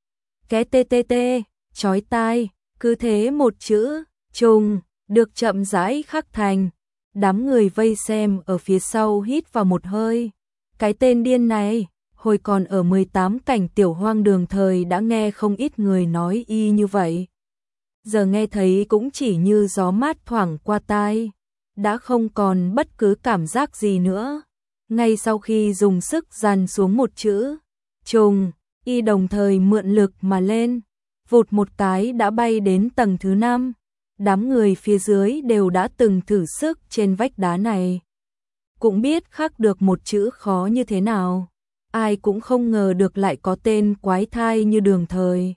Cái tê tê tê, chói tai, cứ thế một chữ, trùng, được chậm rãi khắc thành. Đám người vây xem ở phía sau hít vào một hơi. Cái tên điên này, hồi còn ở 18 cảnh tiểu hoang Đường Thời đã nghe không ít người nói y như vậy. Giờ nghe thấy cũng chỉ như gió mát thoảng qua tai, đã không còn bất cứ cảm giác gì nữa. Ngay sau khi dùng sức dằn xuống một chữ trùng, y đồng thời mượn lực mà lên, vụt một cái đã bay đến tầng thứ 5. Đám người phía dưới đều đã từng thử sức trên vách đá này, cũng biết khắc được một chữ khó như thế nào. Ai cũng không ngờ được lại có tên quái thai như Đường Thời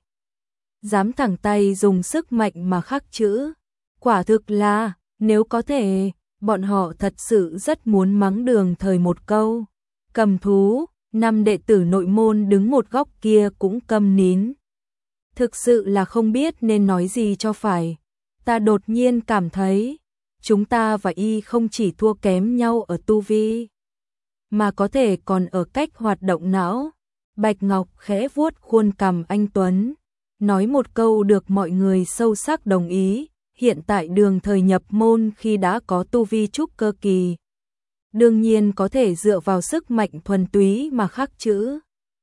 dám thẳng tay dùng sức mạnh mà khắc chữ. Quả thực là, nếu có thể, bọn họ thật sự rất muốn mắng Đường Thời một câu. Cầm thú, 5 đệ tử nội môn đứng một góc kia cũng câm nín. Thực sự là không biết nên nói gì cho phải. Ta đột nhiên cảm thấy, chúng ta và y không chỉ thua kém nhau ở tu vi, mà có thể còn ở cách hoạt động não. Bạch Ngọc khẽ vuốt khuôn cằm anh Tuấn, nói một câu được mọi người sâu sắc đồng ý. Hiện tại Đường Thời nhập môn khi đã có tu vi trúc cơ kỳ, đương nhiên có thể dựa vào sức mạnh thuần túy mà khắc chữ.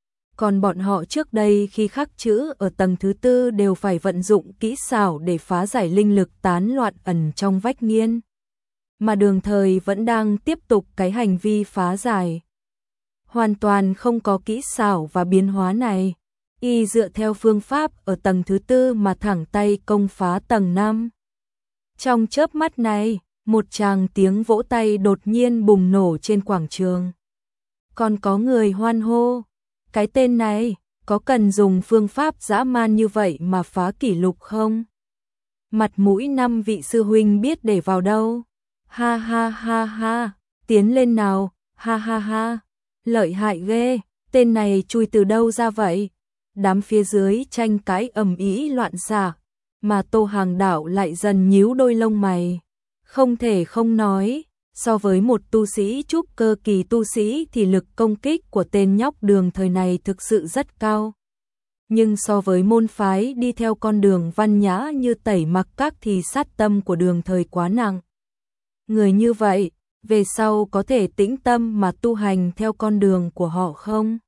Còn bọn họ trước đây khi khắc chữ ở tầng thứ tư đều phải vận dụng kỹ xảo để phá giải linh lực tán loạn ẩn trong vách nghiên. Mà Đường Thời vẫn đang tiếp tục cái hành vi phá giải. Hoàn toàn không có kỹ xảo và biến hóa này. Y dựa theo phương pháp ở tầng thứ tư mà thẳng tay công phá tầng 5. Trong chớp mắt này, một tràng tiếng vỗ tay đột nhiên bùng nổ trên quảng trường. Còn có người hoan hô. Cái tên này, có cần dùng phương pháp dã man như vậy mà phá kỷ lục không? Mặt mũi 5 vị sư huynh biết để vào đâu. Ha ha ha ha, tiến lên nào, ha ha ha, lợi hại ghê, tên này chui từ đâu ra vậy? Đám phía dưới tranh cãi ầm ĩ loạn xạ, mà Tô Hàng Đạo lại dần nhíu đôi lông mày. Không thể không nói, so với một tu sĩ trúc cơ kỳ tu sĩ thì lực công kích của tên nhóc Đường Thời này thực sự rất cao. Nhưng so với môn phái đi theo con đường văn nhã như Tẩy Mặc Các thì sát tâm của Đường Thời quá nặng. Người như vậy, về sau có thể tĩnh tâm mà tu hành theo con đường của họ không?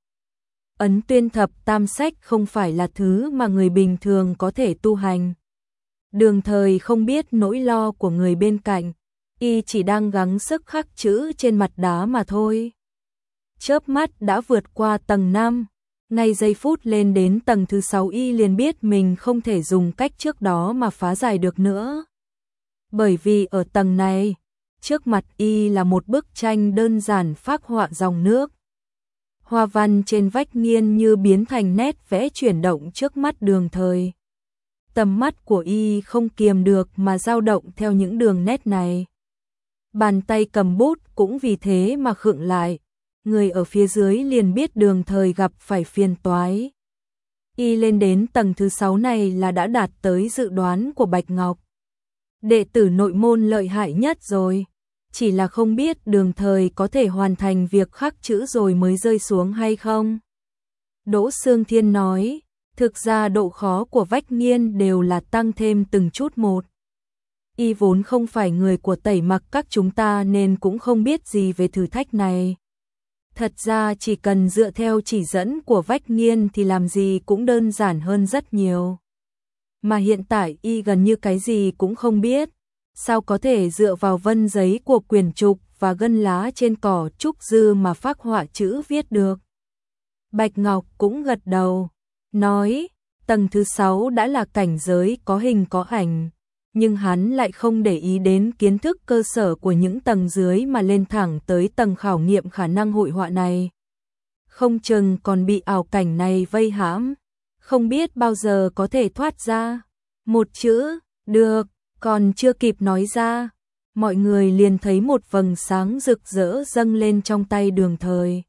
Ấn Tuyên Thập Tam Sách không phải là thứ mà người bình thường có thể tu hành. Đường Thời không biết nỗi lo của người bên cạnh, y chỉ đang gắng sức khắc chữ trên mặt đá mà thôi. Chớp mắt đã vượt qua tầng 5, ngay giây phút lên đến tầng thứ 6 y liền biết mình không thể dùng cách trước đó mà phá giải được nữa. Bởi vì ở tầng này, trước mặt y là một bức tranh đơn giản phác họa dòng nước. Hoa văn trên vách nghiên như biến thành nét vẽ chuyển động trước mắt Đường Thời. Tầm mắt của y không kiềm được mà dao động theo những đường nét này. Bàn tay cầm bút cũng vì thế mà khựng lại. Người ở phía dưới liền biết Đường Thời gặp phải phiền toái. Y lên đến tầng thứ 6 này là đã đạt tới dự đoán của Bạch Ngọc. Đệ tử nội môn lợi hại nhất rồi. Chỉ là không biết Đường Thời có thể hoàn thành việc khắc chữ rồi mới rơi xuống hay không. Đỗ Sương Thiên nói, thực ra độ khó của vách nghiên đều là tăng thêm từng chút một. Y vốn không phải người của Tẩy Mặc Các chúng ta nên cũng không biết gì về thử thách này. Thật ra chỉ cần dựa theo chỉ dẫn của vách nghiên thì làm gì cũng đơn giản hơn rất nhiều. Mà hiện tại y gần như cái gì cũng không biết. Sao có thể dựa vào vân giấy của quyển trục và gân lá trên cỏ trúc dư mà phác họa chữ viết được? Bạch Ngọc cũng gật đầu, nói, tầng thứ 6 đã là cảnh giới có hình có ảnh, nhưng hắn lại không để ý đến kiến thức cơ sở của những tầng dưới mà lên thẳng tới tầng khảo nghiệm khả năng hội họa này. Không chừng còn bị ảo cảnh này vây hãm, không biết bao giờ có thể thoát ra. Một chữ, được. Còn chưa kịp nói ra, mọi người liền thấy một vầng sáng rực rỡ dâng lên trong tay Đường Thời.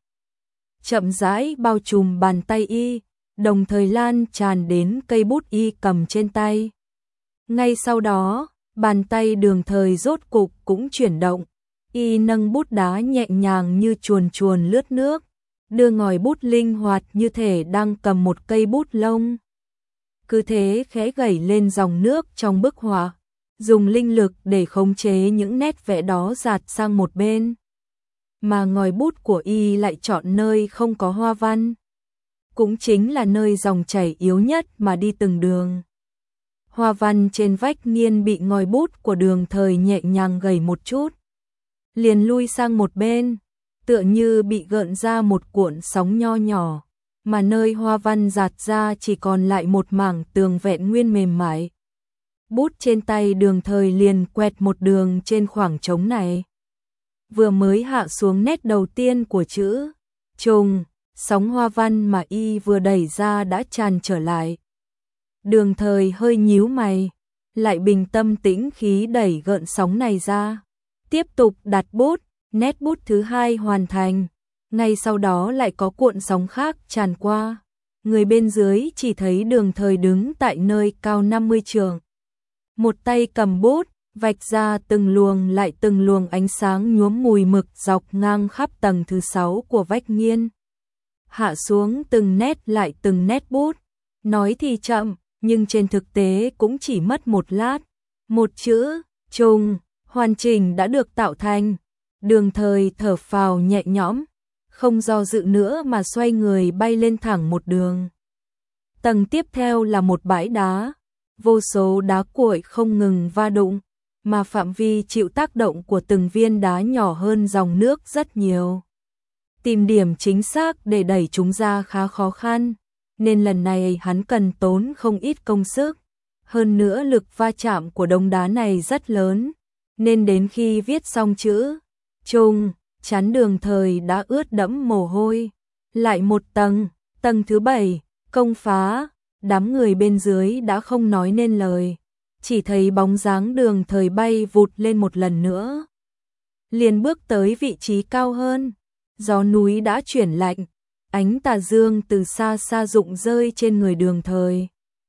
Chậm rãi bao trùm bàn tay y, đồng thời lan tràn đến cây bút y cầm trên tay. Ngay sau đó, bàn tay Đường Thời rốt cục cũng chuyển động, y nâng bút đá nhẹ nhàng như chuồn chuồn lướt nước, đưa ngòi bút linh hoạt như thể đang cầm một cây bút lông. Cứ thế khẽ gẩy lên dòng nước trong bức họa, dùng linh lực để khống chế những nét vẽ đó dạt sang một bên. Mà ngòi bút của y lại chọn nơi không có hoa văn, cũng chính là nơi dòng chảy yếu nhất mà đi từng đường. Hoa văn trên vách nghiên bị ngòi bút của Đường Thời nhẹ nhàng gẩy một chút, liền lui sang một bên, tựa như bị gợn ra một cuộn sóng nho nhỏ, mà nơi hoa văn dạt ra chỉ còn lại một mảng tường vẹn nguyên mềm mại. Bút trên tay Đường Thời liền quẹt một đường trên khoảng trống này. Vừa mới hạ xuống nét đầu tiên của chữ trùng, sóng hoa văn mà y vừa đẩy ra đã tràn trở lại. Đường Thời hơi nhíu mày, lại bình tâm tĩnh khí đẩy gợn sóng này ra. Tiếp tục đặt bút, nét bút thứ hai hoàn thành. Ngay sau đó lại có cuộn sóng khác tràn qua. người bên dưới chỉ thấy Đường Thời đứng tại nơi cao 50 trượng. Một tay cầm bút, vạch ra từng luồng lại từng luồng ánh sáng nhuốm mùi mực dọc ngang khắp tầng thứ 6 của vách nghiên. Hạ xuống từng nét lại từng nét bút. Nói thì chậm, nhưng trên thực tế cũng chỉ mất một lát. Một chữ, trùng, hoàn chỉnh đã được tạo thành. Đường Thời thở phào nhẹ nhõm, không do dự nữa mà xoay người bay lên thẳng một đường. Tầng tiếp theo là một bãi đá, vô số đá cuội không ngừng va đụng, mà phạm vi chịu tác động của từng viên đá nhỏ hơn dòng nước rất nhiều. Tìm điểm chính xác để đẩy chúng ra khá khó khăn, nên lần này hắn cần tốn không ít công sức. Hơn nữa lực va chạm của đống đá này rất lớn, nên đến khi viết xong chữ trùng, chán Đường Thời đã ướt đẫm mồ hôi. Lại một tầng, tầng thứ 7, công phá, đám người bên dưới đã không nói nên lời, chỉ thấy bóng dáng Đường Thời bay vụt lên một lần nữa. Liền bước tới vị trí cao hơn, gió núi đã chuyển lạnh, ánh tà dương từ xa xa rụng rơi trên người Đường Thời.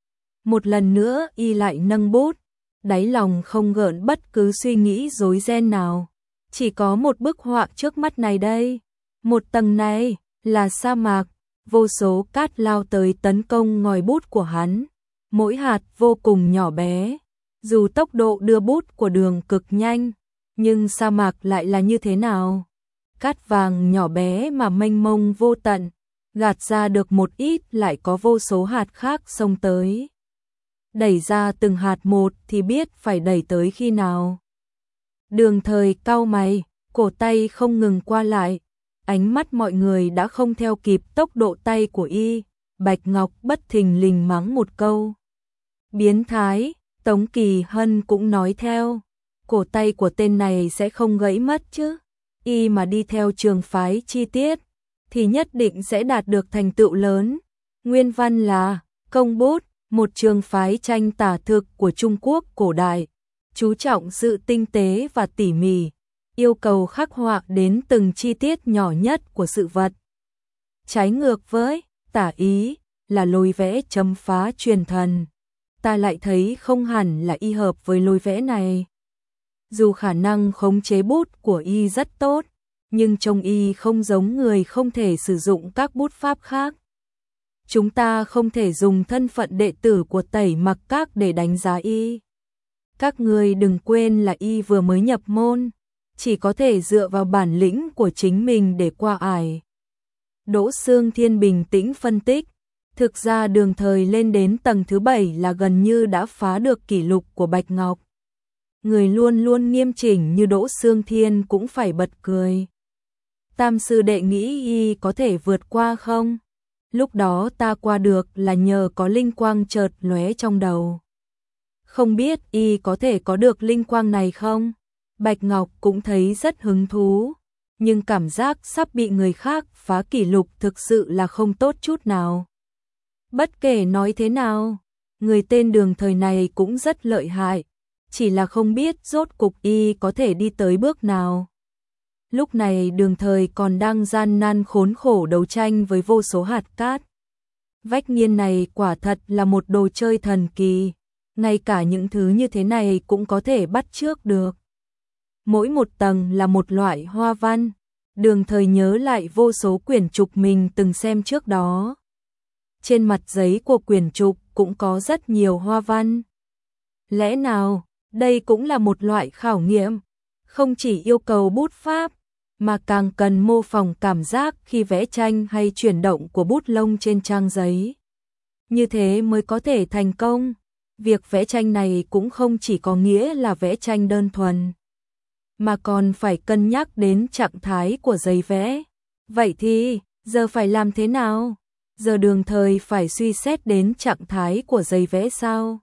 Một lần nữa y lại nâng bút, đáy lòng không gợn bất cứ suy nghĩ rối ren nào. Chỉ có một bức họa trước mắt này đây. Một tầng này là sa mạc, vô số cát lao tới tấn công ngòi bút của hắn. Mỗi hạt vô cùng nhỏ bé. Dù tốc độ đưa bút của Đường cực nhanh, nhưng sa mạc lại là như thế nào? Cát vàng nhỏ bé mà mênh mông vô tận, gạt ra được một ít lại có vô số hạt khác xông tới. Đẩy ra từng hạt một thì biết phải đẩy tới khi nào. Đường Thời cau mày, cổ tay không ngừng qua lại, ánh mắt mọi người đã không theo kịp tốc độ tay của y. Bạch Ngọc bất thình lình mắng một câu. Biến thái, Tống Kỳ Hân cũng nói theo. Cổ tay của tên này sẽ không gãy mất chứ. Y mà đi theo trường phái chi tiết, thì nhất định sẽ đạt được thành tựu lớn. Nguyên văn là công bút, một trường phái tranh tả thực của Trung Quốc cổ đại, chú trọng sự tinh tế và tỉ mỉ, yêu cầu khắc họa đến từng chi tiết nhỏ nhất của sự vật. Trái ngược với tả ý là lối vẽ chấm phá truyền thần, ta lại thấy không hẳn là y hợp với lối vẽ này. Dù khả năng khống chế bút của y rất tốt, nhưng trông y không giống người không thể sử dụng các bút pháp khác. Chúng ta không thể dùng thân phận đệ tử của Tẩy Mặc Các để đánh giá y. Các người đừng quên là y vừa mới nhập môn, chỉ có thể dựa vào bản lĩnh của chính mình để qua ải. Đỗ Xương Thiên bình tĩnh phân tích, thực ra Đường Thời lên đến tầng thứ 7 là gần như đã phá được kỷ lục của Bạch Ngọc. Người luôn luôn nghiêm chỉnh như Đỗ Xương Thiên cũng phải bật cười. Tam sư đệ nghĩ y có thể vượt qua không? Lúc đó ta qua được là nhờ có linh quang chợt lóe trong đầu. Không biết y có thể có được linh quang này không? Bạch Ngọc cũng thấy rất hứng thú, nhưng cảm giác sắp bị người khác phá kỷ lục thực sự là không tốt chút nào. Bất kể nói thế nào, người tên Đường Thời này cũng rất lợi hại, chỉ là không biết rốt cục y có thể đi tới bước nào. Lúc này Đường Thời còn đang gian nan khốn khổ đấu tranh với vô số hạt cát. Vách nghiên này quả thật là một đồ chơi thần kỳ, ngay cả những thứ như thế này cũng có thể bắt chước được. Mỗi một tầng là một loại hoa văn. Đường Thời nhớ lại vô số quyển trục mình từng xem trước đó. Trên mặt giấy của quyển trục cũng có rất nhiều hoa văn. Lẽ nào đây cũng là một loại khảo nghiệm, không chỉ yêu cầu bút pháp, mà càng cần mô phỏng cảm giác khi vẽ tranh hay chuyển động của bút lông trên trang giấy. Như thế mới có thể thành công. Việc vẽ tranh này cũng không chỉ có nghĩa là vẽ tranh đơn thuần, mà còn phải cân nhắc đến trạng thái của giấy vẽ. Vậy thì, giờ phải làm thế nào? Giờ Đường Thời phải suy xét đến trạng thái của giấy vẽ sao?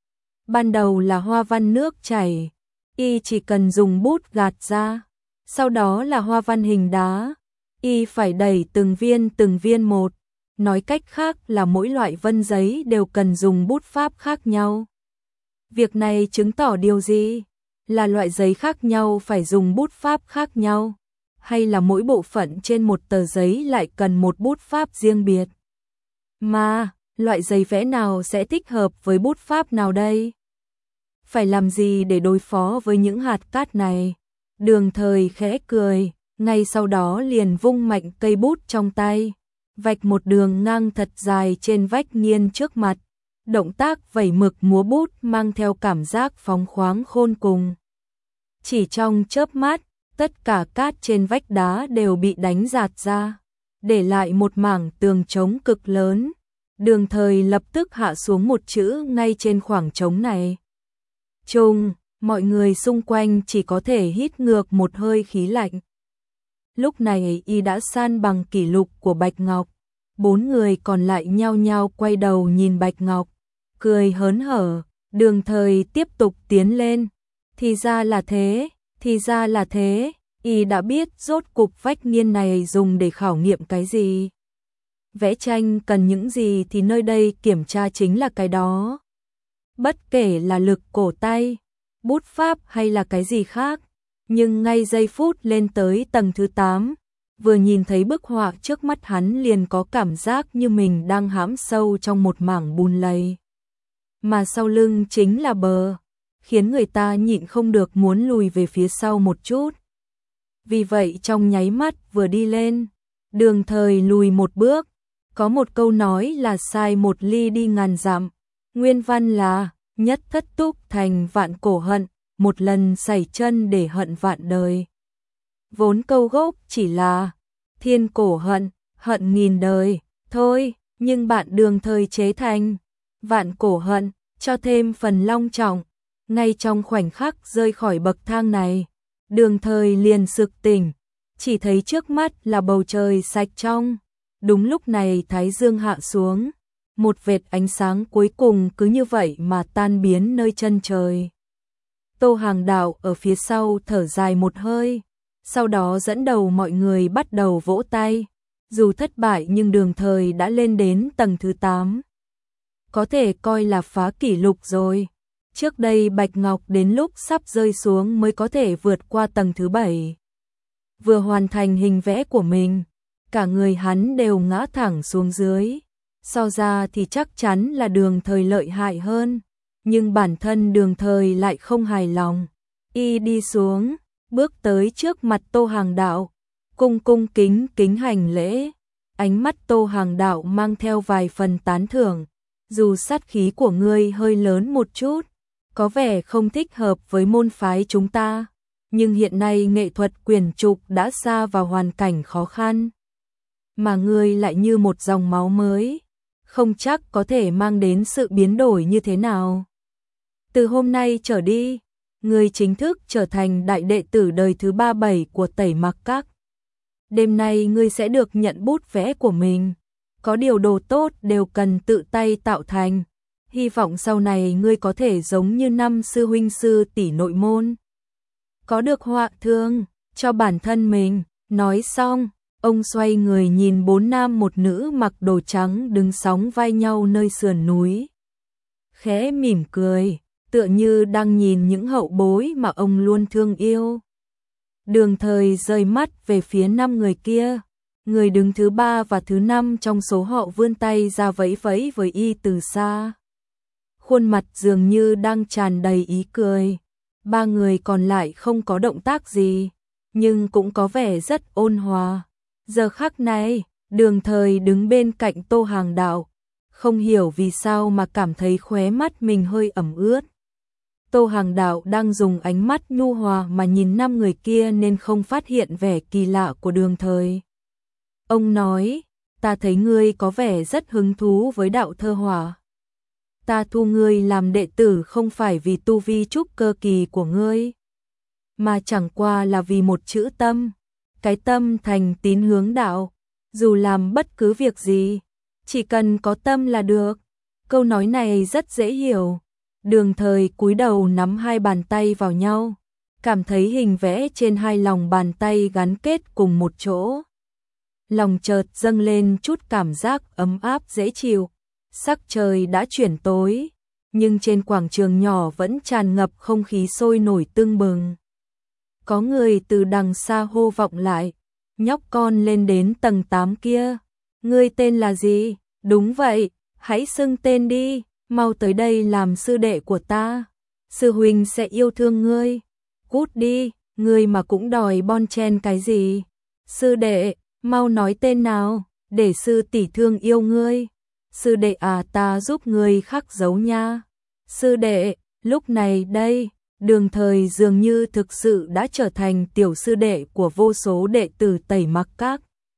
Ban đầu là hoa văn nước chảy, y chỉ cần dùng bút gạt ra. Sau đó là hoa văn hình đá, y phải đẩy từng viên một. Nói cách khác là mỗi loại vân giấy đều cần dùng bút pháp khác nhau. Việc này chứng tỏ điều gì? Là loại giấy khác nhau phải dùng bút pháp khác nhau, hay là mỗi bộ phận trên một tờ giấy lại cần một bút pháp riêng biệt? Mà, loại giấy vẽ nào sẽ thích hợp với bút pháp nào đây? Phải làm gì để đối phó với những hạt cát này? Đường Thời khẽ cười, ngay sau đó liền vung mạnh cây bút trong tay, vạch một đường ngang thật dài trên vách nghiên trước mặt. Động tác vẩy mực múa bút mang theo cảm giác phóng khoáng khôn cùng. Chỉ trong chớp mắt, tất cả cát trên vách đá đều bị đánh rạt ra, để lại một mảng tường trống cực lớn. Đường Thời lập tức hạ xuống một chữ ngay trên khoảng trống này. Trùng, mọi người xung quanh chỉ có thể hít ngược một hơi khí lạnh. Lúc này y đã san bằng kỷ lục của Bạch Ngọc. 4 người còn lại nhao nhao quay đầu nhìn Bạch Ngọc, cười hớn hở. Đường Thời tiếp tục tiến lên. Thì ra là thế, thì ra là thế. Y đã biết rốt cục vách nghiên này dùng để khảo nghiệm cái gì. Vẽ tranh cần những gì thì nơi đây kiểm tra chính là cái đó. Bất kể là lực cổ tay, bút pháp hay là cái gì khác. Nhưng ngay giây phút lên tới tầng thứ 8, vừa nhìn thấy bức họa trước mắt hắn liền có cảm giác như mình đang hãm sâu trong một mảng bùn lầy. Mà sau lưng chính là bờ, khiến người ta nhịn không được muốn lùi về phía sau một chút. Vì vậy trong nháy mắt vừa đi lên, Đường Thời lùi một bước. Có một câu nói là sai một ly đi ngàn dặm. Nguyên văn là nhất thất túc thành vạn cổ hận, một lần sẩy chân để hận vạn đời. Vốn câu gốc chỉ là thiên cổ hận, hận nghìn đời, thôi, nhưng bạn Đường Thời chế thành vạn cổ hận, cho thêm phần long trọng. Ngay trong khoảnh khắc rơi khỏi bậc thang này, Đường Thời liền sực tỉnh, chỉ thấy trước mắt là bầu trời sạch trong. Đúng lúc này thái dương hạ xuống, một vệt ánh sáng cuối cùng cứ như vậy mà tan biến nơi chân trời. Tô Hàng Đạo ở phía sau thở dài một hơi, sau đó dẫn đầu mọi người bắt đầu vỗ tay. Dù thất bại nhưng Đường Thời đã lên đến tầng thứ 8. Có thể coi là phá kỷ lục rồi. Trước đây Bạch Ngọc đến lúc sắp rơi xuống mới có thể vượt qua tầng thứ 7. Vừa hoàn thành hình vẽ của mình, cả người hắn đều ngã thẳng xuống dưới. So ra thì chắc chắn là Đường Thời lợi hại hơn, nhưng bản thân Đường Thời lại không hài lòng. Y đi xuống, bước tới trước mặt Tô Hàng Đạo, cung kính kính hành lễ. Ánh mắt Tô Hàng Đạo mang theo vài phần tán thưởng. Dù sát khí của ngươi hơi lớn một chút, có vẻ không thích hợp với môn phái chúng ta, nhưng hiện nay nghệ thuật quyển trục đã xa vào hoàn cảnh khó khăn. Mà ngươi lại như một dòng máu mới, không chắc có thể mang đến sự biến đổi như thế nào. Từ hôm nay trở đi, ngươi chính thức trở thành đại đệ tử đời thứ 37 của Tẩy Mặc Các. Đêm nay ngươi sẽ được nhận bút vẽ của mình. Có điều đồ tốt đều cần tự tay tạo thành. Hy vọng sau này ngươi có thể giống như năm sư huynh sư tỷ nội môn, có được họa thương cho bản thân mình. Nói xong, ông xoay người nhìn 4 nam một nữ mặc đồ trắng đứng sóng vai nhau nơi sườn núi. Khẽ mỉm cười, tựa như đang nhìn những hậu bối mà ông luôn thương yêu. Đường Thời rời mắt về phía 5 người kia. Người đứng thứ 3 và thứ 5 trong số họ vươn tay ra vẫy vẫy với y từ xa. Khuôn mặt dường như đang tràn đầy ý cười. 3 người còn lại không có động tác gì, nhưng cũng có vẻ rất ôn hòa. Giờ khắc này, Đường Thời đứng bên cạnh Tô Hàng Đạo, không hiểu vì sao mà cảm thấy khóe mắt mình hơi ẩm ướt. Tô Hàng Đạo đang dùng ánh mắt nhu hòa mà nhìn 5 người kia nên không phát hiện vẻ kỳ lạ của Đường Thời. Ông nói, ta thấy ngươi có vẻ rất hứng thú với đạo thơ hỏa. Ta thu ngươi làm đệ tử không phải vì tu vi trúc cơ kỳ của ngươi, mà chẳng qua là vì một chữ tâm. Cái tâm thành tín hướng đạo, dù làm bất cứ việc gì, chỉ cần có tâm là được. Câu nói này rất dễ hiểu. Đường Thời cúi đầu nắm hai bàn tay vào nhau, cảm thấy hình vẽ trên hai lòng bàn tay gắn kết cùng một chỗ. Lòng chợt dâng lên chút cảm giác ấm áp dễ chịu. Sắc trời đã chuyển tối, nhưng trên quảng trường nhỏ vẫn tràn ngập không khí sôi nổi tưng bừng. Có người từ đằng xa hô vọng lại, nhóc con lên đến tầng 8 kia. Ngươi tên là gì? Đúng vậy, hãy xưng tên đi, mau tới đây làm sư đệ của ta. Sư huynh sẽ yêu thương ngươi. Cút đi, ngươi mà cũng đòi bon chen cái gì? Sư đệ, mau nói tên nào, để sư tỷ thương yêu ngươi. Sư đệ à, ta giúp ngươi khắc dấu nha. Sư đệ, lúc này đây, Đường Thời dường như thực sự đã trở thành tiểu sư đệ của vô số đệ tử Tẩy Mặc Các.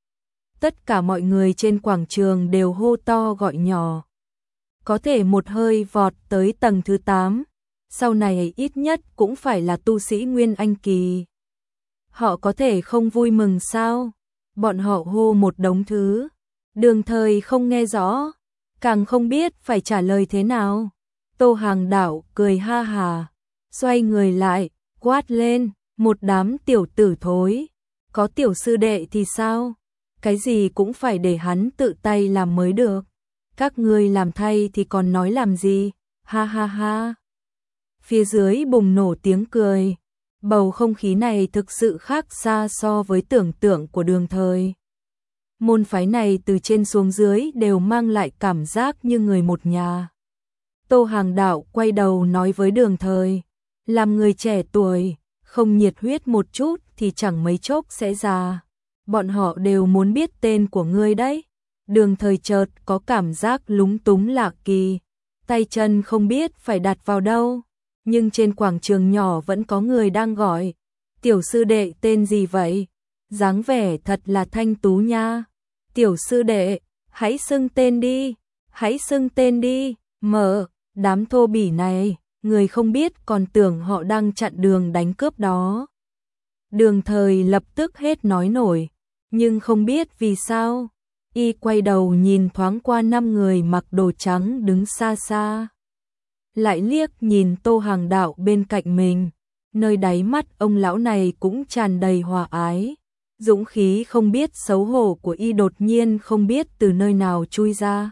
Tất cả mọi người trên quảng trường đều hô to gọi nhỏ. Có thể một hơi vọt tới tầng thứ 8, sau này ít nhất cũng phải là tu sĩ Nguyên Anh kỳ. Họ có thể không vui mừng sao? Bọn họ hô một đống thứ. Đường Thời không nghe rõ, càng không biết phải trả lời thế nào. Tô Hàng Đảo cười ha hà, xoay người lại, quát lên, một đám tiểu tử thối. Có tiểu sư đệ thì sao? Cái gì cũng phải để hắn tự tay làm mới được. Các ngươi làm thay thì còn nói làm gì? Ha ha ha. Phía dưới bùng nổ tiếng cười. Bầu không khí này thực sự khác xa so với tưởng tượng của Đường Thời. Môn phái này từ trên xuống dưới đều mang lại cảm giác như người một nhà. Tô Hàng Đạo quay đầu nói với Đường Thời, làm người trẻ tuổi, không nhiệt huyết một chút thì chẳng mấy chốc sẽ già. Bọn họ đều muốn biết tên của ngươi đấy. Đường Thời chợt có cảm giác lúng túng lạ kỳ, tay chân không biết phải đặt vào đâu. Nhưng trên quảng trường nhỏ vẫn có người đang gọi, tiểu sư đệ tên gì vậy? Dáng vẻ thật là thanh tú nha. Tiểu sư đệ, hãy xưng tên đi, hãy xưng tên đi. Mở, đám thô bỉ này, người không biết còn tưởng họ đang chặn đường đánh cướp đó. Đường Thời lập tức hết nói nổi, nhưng không biết vì sao, y quay đầu nhìn thoáng qua 5 người mặc đồ trắng đứng xa xa. Lại liếc nhìn Tô Hàng Đạo bên cạnh mình, nơi đáy mắt ông lão này cũng tràn đầy hòa ái. Dũng khí không biết xấu hổ của y đột nhiên không biết từ nơi nào chui ra.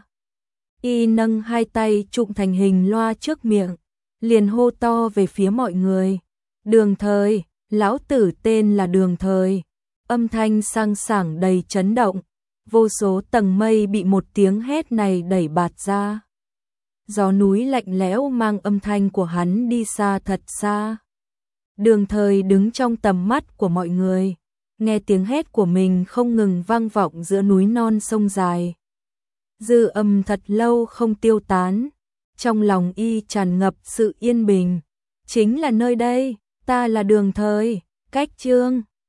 Y nâng hai tay trụm thành hình loa trước miệng, liền hô to về phía mọi người. Đường Thời, lão tử tên là Đường Thời. Âm thanh sang sảng đầy chấn động, vô số tầng mây bị một tiếng hét này đẩy bạt ra. Gió núi lạnh lẽo mang âm thanh của hắn đi xa thật xa. Đường Thời đứng trong tầm mắt của mọi người, nghe tiếng hét của mình không ngừng vang vọng giữa núi non sông dài. Dư âm thật lâu không tiêu tán, trong lòng y tràn ngập sự yên bình. Chính là nơi đây, ta là Đường Thời, cách chương